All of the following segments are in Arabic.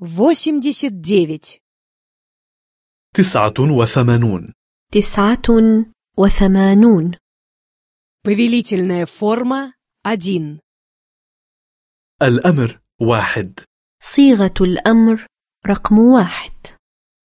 89. 89. 89. Повелительная форма 1. الأمر 1. صيغة الأمر رقم 1.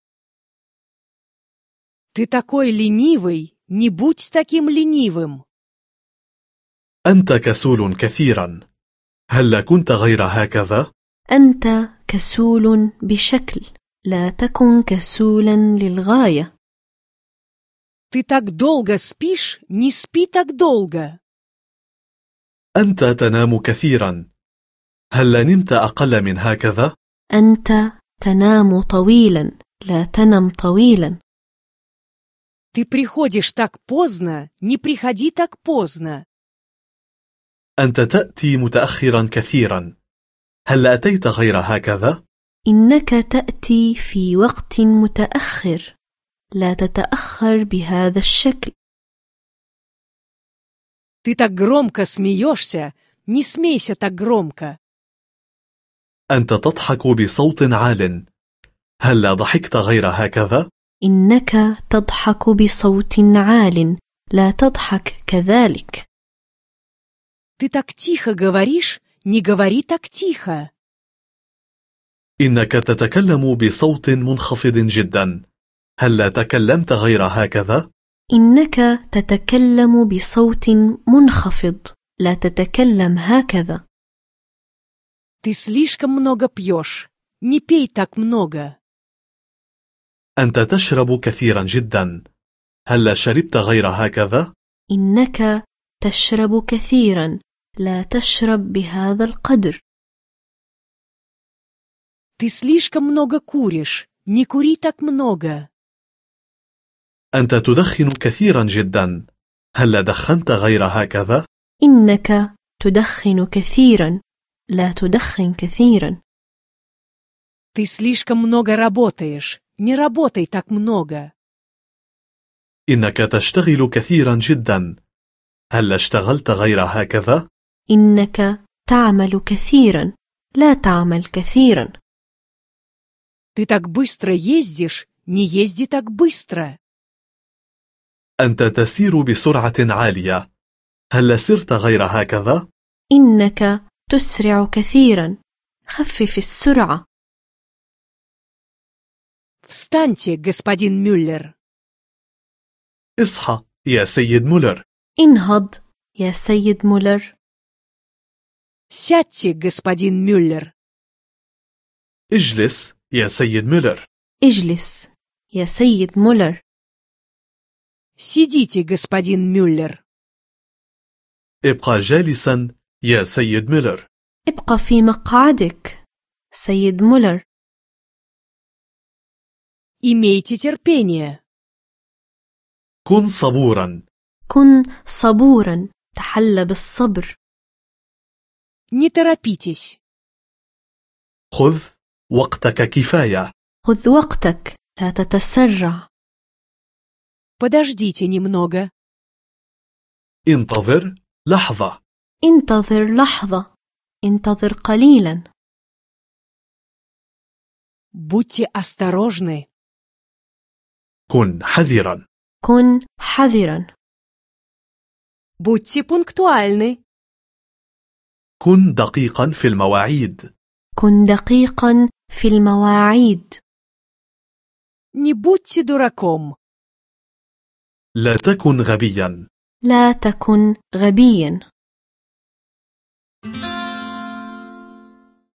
Ты такой ленивый, не будь таким ленивым. أنت كسول كثيرا. هل كنت غير هكذا؟ أنت كسول بشكل، لا تكن كسولا للغاية. Ты так долго спишь, не спи так долго. أنت تنام كثيرا. هل نمت أقل من هكذا؟ أنت تنام طويلا، لا تنم طويلا. Ты приходишь так поздно, не приходи так поздно. أنت تأتي متأخرا كثيرا. هل أتيت غير هكذا؟ إنك تأتي في وقت متأخر، لا تتأخر بهذا الشكل. Ты так громко смеешься, не смейся так громко. أنت تضحك بصوت عال. هل ضحكت غير هكذا؟ إنك تضحك بصوت عال، لا تضحك كذلك. Ты так тихо говоришь, не говори так тихо. إنك تتكلم بصوت منخفض جدا. هل تكلمت غير هكذا؟ إنك تتكلم بصوت منخفض، لا تتكلم هكذا. Ты слишком много пьешь, не пей так много. أنت تشرب كثيرا جدا. هل شربت غير هكذا؟ إنك تشرب كثيرا، لا تشرب بهذا القدر. Ты слишком много куришь, не кури так много. أنت تدخن كثيرا جدا. هل دخنت غير هكذا؟ إنك تدخن كثيرا، لا تدخن كثيرا. Ты слишком много работаешь, не работай так много. إنك تشتغل كثيرا جدا. هل اشتغلت غير هكذا؟ إنك تعمل كثيرا، لا تعمل كثيرا. Ты так быстро ездишь, не езди так быстро. أنت تسير بسرعة عالية. هل سرت غير هكذا؟ إنك تسرع كثيرا، خفف السرعة. Встаньте, господин Мюллер. اصحى يا سيد مولر. انهض يا سيد مولر. Сядьте, господин Мюллер. اجلس يا سيد مولر. اجلس يا سيد مولر. Сидите, господин Мюллер. ابقى جالسا يا سيد مولر. ابقى في مقعدك سيد مولر. Имейте терпение. كن صبورا. كن صبورا، تحلى بالصبر. Не торопитесь. خذ وقتك كفاية. خذ وقتك، لا تتسرع. Подождите немного. انتظر لحظة. انتظر لحظة، انتظر قليلا. Будьте осторожны. كن حذرا. كن حذرا. Будьте пунктуальны. كن دقيقا في المواعيد. كن دقيقا في المواعيد. Не будьте дураком. لا تكن غبيا. لا تكن غبيا.